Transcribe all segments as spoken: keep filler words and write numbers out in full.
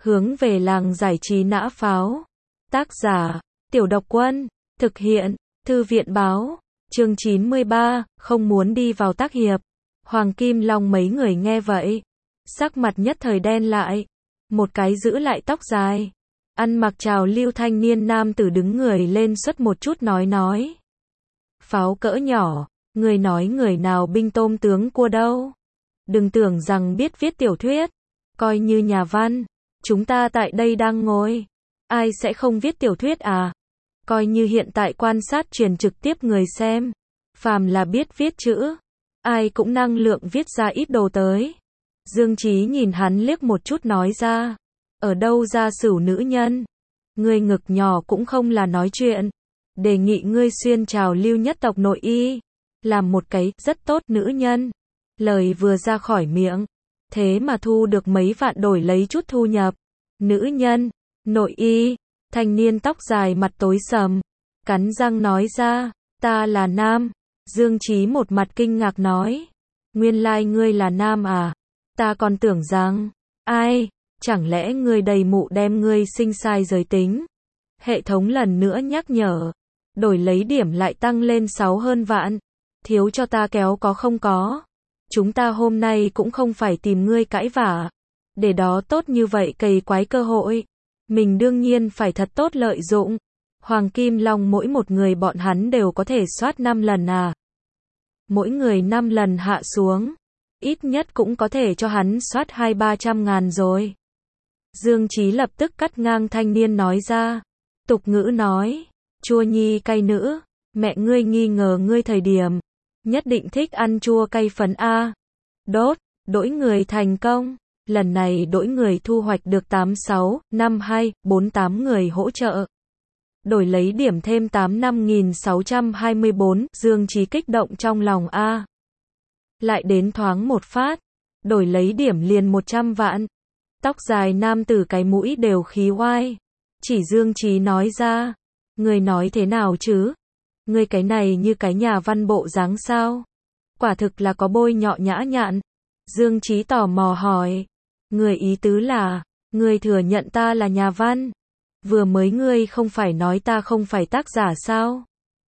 Hướng về làng giải trí nã pháo. Tác giả, Tiểu Độc Quân. Thực hiện, Thư viện Báo. Chương chín mươi ba, không muốn đi vào tác hiệp. Hoàng Kim Long mấy người nghe vậy. Sắc mặt nhất thời đen lại. Một cái giữ lại tóc dài. Ăn mặc trào lưu thanh niên nam tử đứng người lên xuất một chút nói nói. Pháo cỡ nhỏ, người nói người nào binh tôm tướng cua đâu. Đừng tưởng rằng biết viết tiểu thuyết. Coi như nhà văn. Chúng ta tại đây đang ngồi. Ai sẽ không viết tiểu thuyết à? Coi như hiện tại quan sát truyền trực tiếp người xem. Phàm là biết viết chữ. Ai cũng năng lượng viết ra ít đồ tới. Dương Chí nhìn hắn liếc một chút nói ra. Ở đâu ra sửu nữ nhân? Ngươi ngực nhỏ cũng không là nói chuyện. Đề nghị ngươi xuyên trào lưu nhất tộc nội y. Làm một cái rất tốt nữ nhân. Lời vừa ra khỏi miệng. Thế mà thu được mấy vạn đổi lấy chút thu nhập. Nữ nhân, nội y, thanh niên tóc dài mặt tối sầm. Cắn răng nói ra, ta là nam. Dương Chí một mặt kinh ngạc nói. Nguyên lai ngươi là nam à? Ta còn tưởng rằng, ai, chẳng lẽ ngươi đầy mụ đem ngươi sinh sai giới tính? Hệ thống lần nữa nhắc nhở. Đổi lấy điểm lại tăng lên sáu hơn vạn. Thiếu cho ta kéo có không có? Chúng ta hôm nay cũng không phải tìm ngươi cãi vả. Để đó tốt như vậy cày quái cơ hội. Mình đương nhiên phải thật tốt lợi dụng. Hoàng Kim Long mỗi một người bọn hắn đều có thể soát năm lần à. Mỗi người năm lần hạ xuống. Ít nhất cũng có thể cho hắn soát hai ba trăm ngàn rồi. Dương Chí lập tức cắt ngang thanh niên nói ra. Tục ngữ nói. Chua nhi cay nữ. Mẹ ngươi nghi ngờ ngươi thời điểm. Nhất định thích ăn chua cay phấn A. Đốt, đổi người thành công. Lần này đổi người thu hoạch được tám sáu, năm hai, bốn tám người hỗ trợ. Đổi lấy điểm thêm tám mươi lăm nghìn sáu trăm hai mươi bốn, Dương Chí kích động trong lòng A. Lại đến thoáng một phát. Đổi lấy điểm liền một trăm vạn. Tóc dài nam tử cái mũi đều khí oai. Chỉ Dương Chí nói ra. Người nói thế nào chứ? Ngươi cái này như cái nhà văn bộ dáng sao? Quả thực là có bôi nhọ nhã nhặn. Dương Chí tò mò hỏi. Người ý tứ là, ngươi thừa nhận ta là nhà văn. Vừa mới ngươi không phải nói ta không phải tác giả sao?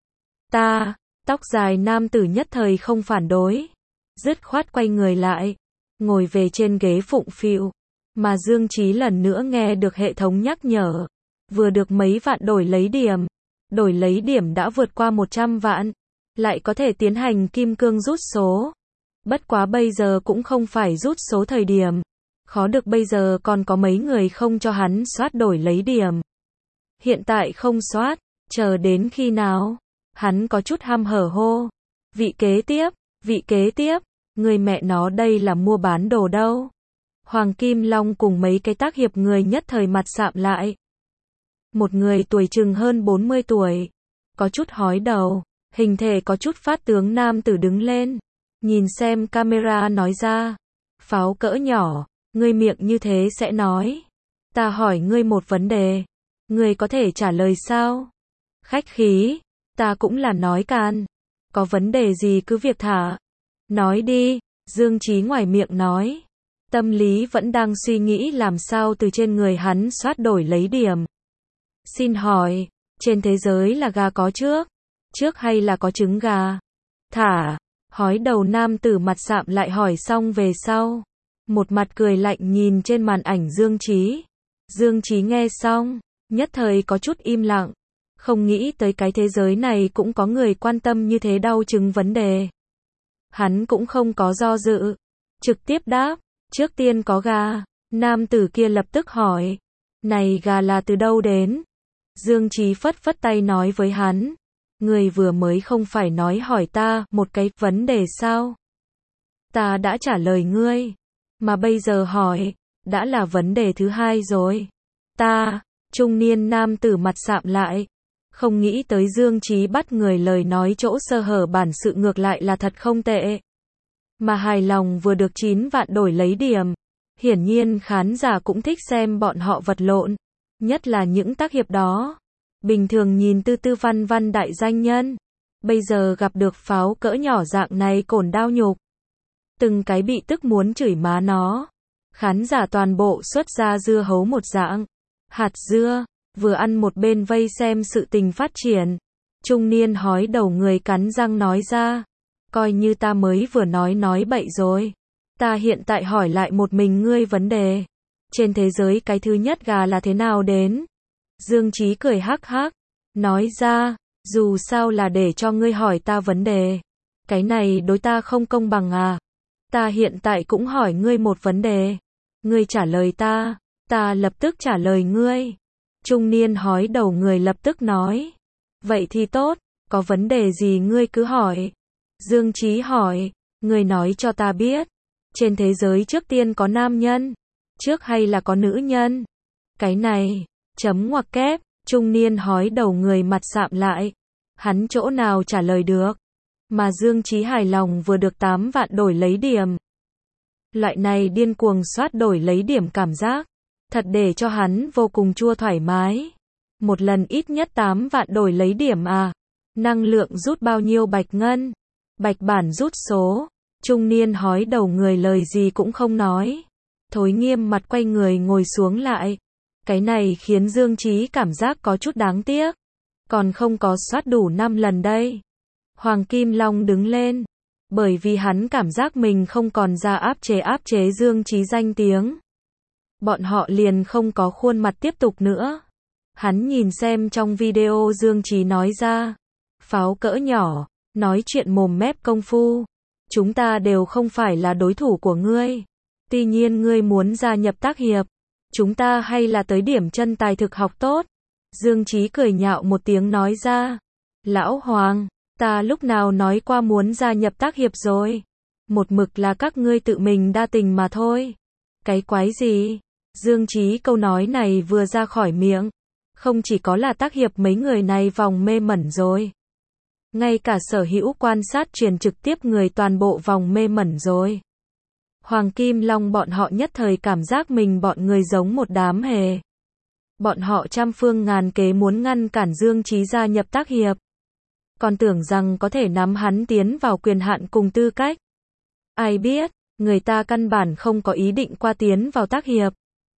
Ta, tóc dài nam tử nhất thời không phản đối. Dứt khoát quay người lại. Ngồi về trên ghế phụng phịu. Mà Dương Chí lần nữa nghe được hệ thống nhắc nhở. Vừa được mấy vạn đổi lấy điểm. Đổi lấy điểm đã vượt qua một trăm vạn. Lại có thể tiến hành kim cương rút số. Bất quá bây giờ cũng không phải rút số thời điểm. Khó được bây giờ còn có mấy người không cho hắn soát đổi lấy điểm. Hiện tại không soát, chờ đến khi nào? Hắn có chút ham hở hô. Vị kế tiếp, vị kế tiếp, người mẹ nó đây là mua bán đồ đâu. Hoàng Kim Long cùng mấy cái tác hiệp người nhất thời mặt sạm lại. Một người tuổi chừng hơn bốn mươi tuổi. Có chút hói đầu. Hình thể có chút phát tướng nam tử đứng lên. Nhìn xem camera nói ra. Pháo cỡ nhỏ. Ngươi miệng như thế sẽ nói. Ta hỏi ngươi một vấn đề. Ngươi có thể trả lời sao? Khách khí. Ta cũng là nói can. Có vấn đề gì cứ việc thả. Nói đi. Dương Chí ngoài miệng nói. Tâm lý vẫn đang suy nghĩ làm sao từ trên người hắn soát đổi lấy điểm. Xin hỏi, trên thế giới là gà có trước? Trước hay là có trứng gà? Thả, hói đầu nam tử mặt sạm lại hỏi xong về sau. Một mặt cười lạnh nhìn trên màn ảnh Dương Chí. Dương Chí nghe xong, nhất thời có chút im lặng. Không nghĩ tới cái thế giới này cũng có người quan tâm như thế đau chứng vấn đề. Hắn cũng không có do dự. Trực tiếp đáp, trước tiên có gà. Nam tử kia lập tức hỏi. Này gà là từ đâu đến? Dương Chí phất phất tay nói với hắn. Người vừa mới không phải nói hỏi ta một cái vấn đề sao? Ta đã trả lời ngươi. Mà bây giờ hỏi, đã là vấn đề thứ hai rồi. Ta, trung niên nam tử mặt sạm lại. Không nghĩ tới Dương Chí bắt người lời nói chỗ sơ hở bản sự ngược lại là thật không tệ. Mà hài lòng vừa được chín vạn đổi lấy điểm. Hiển nhiên khán giả cũng thích xem bọn họ vật lộn. Nhất là những tác hiệp đó. Bình thường nhìn tư tư văn văn đại danh nhân. Bây giờ gặp được pháo cỡ nhỏ dạng này cổn đau nhục. Từng cái bị tức muốn chửi má nó. Khán giả toàn bộ xuất ra dưa hấu một dạng. Hạt dưa, vừa ăn một bên vây xem sự tình phát triển. Trung niên hói đầu người cắn răng nói ra. Coi như ta mới vừa nói nói bậy rồi. Ta hiện tại hỏi lại một mình ngươi vấn đề. Trên thế giới cái thứ nhất gà là thế nào đến? Dương Chí cười hắc hắc. Nói ra, dù sao là để cho ngươi hỏi ta vấn đề. Cái này đối ta không công bằng à? Ta hiện tại cũng hỏi ngươi một vấn đề. Ngươi trả lời ta, ta lập tức trả lời ngươi. Trung niên hói đầu người lập tức nói. Vậy thì tốt, có vấn đề gì ngươi cứ hỏi. Dương Chí hỏi, ngươi nói cho ta biết. Trên thế giới trước tiên có nam nhân, trước hay là có nữ nhân? Cái này, chấm ngoặc kép, trung niên hói đầu người mặt sạm lại. Hắn chỗ nào trả lời được. Mà Dương Chí hài lòng vừa được tám vạn đổi lấy điểm. Loại này điên cuồng soát đổi lấy điểm cảm giác. Thật để cho hắn vô cùng chua thoải mái. Một lần ít nhất tám vạn đổi lấy điểm à. Năng lượng rút bao nhiêu bạch ngân? Bạch bản rút số. Trung niên hói đầu người lời gì cũng không nói. Thối nghiêm mặt quay người ngồi xuống lại. Cái này khiến Dương Chí cảm giác có chút đáng tiếc. Còn không có soát đủ năm lần đây. Hoàng Kim Long đứng lên. Bởi vì hắn cảm giác mình không còn ra áp chế áp chế Dương Chí danh tiếng. Bọn họ liền không có khuôn mặt tiếp tục nữa. Hắn nhìn xem trong video Dương Chí nói ra. Pháo cỡ nhỏ, nói chuyện mồm mép công phu. Chúng ta đều không phải là đối thủ của ngươi. Tuy nhiên ngươi muốn gia nhập tác hiệp. Chúng ta hay là tới điểm chân tài thực học tốt. Dương Chí cười nhạo một tiếng nói ra. Lão Hoàng, ta lúc nào nói qua muốn gia nhập tác hiệp rồi. Một mực là các ngươi tự mình đa tình mà thôi. Cái quái gì? Dương Chí câu nói này vừa ra khỏi miệng. Không chỉ có là tác hiệp mấy người này vòng mê mẩn rồi. Ngay cả sở hữu quan sát truyền trực tiếp người toàn bộ vòng mê mẩn rồi. Hoàng Kim Long bọn họ nhất thời cảm giác mình bọn người giống một đám hề. Bọn họ trăm phương ngàn kế muốn ngăn cản Dương Chí gia nhập tác hiệp. Còn tưởng rằng có thể nắm hắn tiến vào quyền hạn cùng tư cách. Ai biết, người ta căn bản không có ý định qua tiến vào tác hiệp.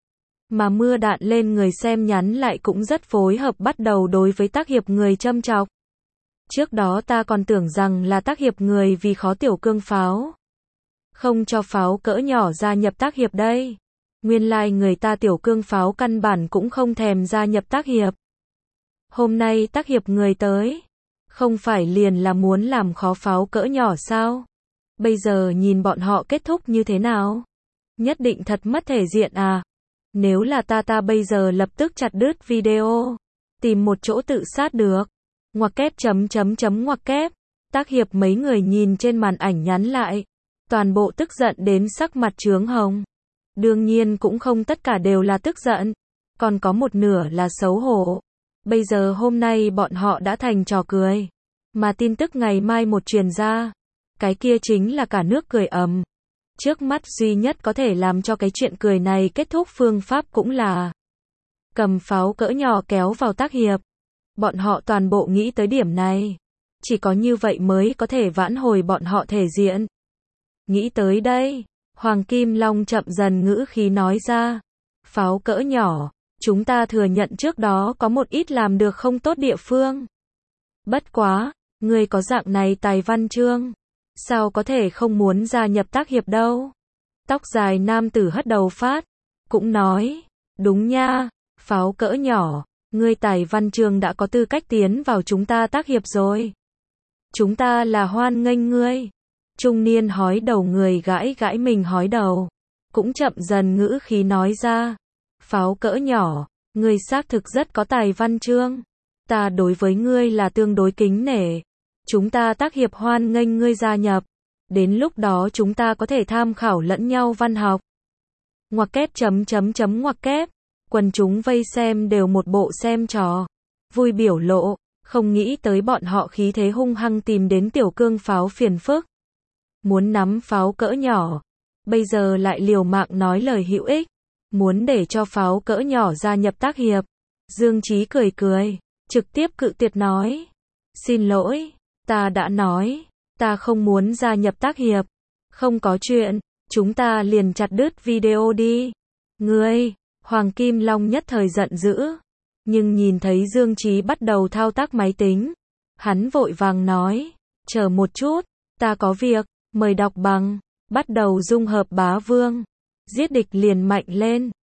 Mà mưa đạn lên người xem nhắn lại cũng rất phối hợp bắt đầu đối với tác hiệp người châm chọc. Trước đó ta còn tưởng rằng là tác hiệp người vì khó tiểu cương pháo. Không cho pháo cỡ nhỏ gia nhập tác hiệp đây. Nguyên lai like người ta tiểu cương pháo căn bản cũng không thèm gia nhập tác hiệp. Hôm nay tác hiệp người tới. Không phải liền là muốn làm khó pháo cỡ nhỏ sao? Bây giờ nhìn bọn họ kết thúc như thế nào? Nhất định thật mất thể diện à? Nếu là ta ta bây giờ lập tức chặt đứt video. Tìm một chỗ tự sát được. Ngoặc kép chấm chấm chấm ngoặc kép. Tác hiệp mấy người nhìn trên màn ảnh nhắn lại. Toàn bộ tức giận đến sắc mặt chướng hồng. Đương nhiên cũng không tất cả đều là tức giận. Còn có một nửa là xấu hổ. Bây giờ hôm nay bọn họ đã thành trò cười. Mà tin tức ngày mai một truyền ra. Cái kia chính là cả nước cười ầm. Trước mắt duy nhất có thể làm cho cái chuyện cười này kết thúc phương pháp cũng là cầm pháo cỡ nhỏ kéo vào tác hiệp. Bọn họ toàn bộ nghĩ tới điểm này. Chỉ có như vậy mới có thể vãn hồi bọn họ thể diện. Nghĩ tới đây, Hoàng Kim Long chậm dần ngữ khí nói ra. Pháo cỡ nhỏ, chúng ta thừa nhận trước đó có một ít làm được không tốt địa phương. Bất quá, ngươi có dạng này tài văn chương. Sao có thể không muốn gia nhập tác hiệp đâu? Tóc dài nam tử hất đầu phát. Cũng nói, đúng nha, pháo cỡ nhỏ, ngươi tài văn chương đã có tư cách tiến vào chúng ta tác hiệp rồi. Chúng ta là hoan nghênh ngươi. Trung niên hói đầu người gãi gãi mình hói đầu. Cũng chậm dần ngữ khí nói ra. Pháo cỡ nhỏ, ngươi xác thực rất có tài văn chương. Ta đối với ngươi là tương đối kính nể. Chúng ta tác hiệp hoan nghênh ngươi gia nhập. Đến lúc đó chúng ta có thể tham khảo lẫn nhau văn học. Ngoặc kép chấm chấm chấm ngoặc kép. Quần chúng vây xem đều một bộ xem trò. Vui biểu lộ. Không nghĩ tới bọn họ khí thế hung hăng tìm đến tiểu cương pháo phiền phức. Muốn nắm pháo cỡ nhỏ. Bây giờ lại liều mạng nói lời hữu ích. Muốn để cho pháo cỡ nhỏ gia nhập tác hiệp. Dương Chí cười cười. Trực tiếp cự tuyệt nói. Xin lỗi. Ta đã nói. Ta không muốn gia nhập tác hiệp. Không có chuyện. chúng ta liền chặt đứt video đi. Ngươi, Hoàng Kim Long nhất thời giận dữ, nhưng nhìn thấy Dương Chí bắt đầu thao tác máy tính, hắn vội vàng nói, chờ một chút, ta có việc, mời đọc bằng, bắt đầu dung hợp bá vương, giết địch liền mạnh lên.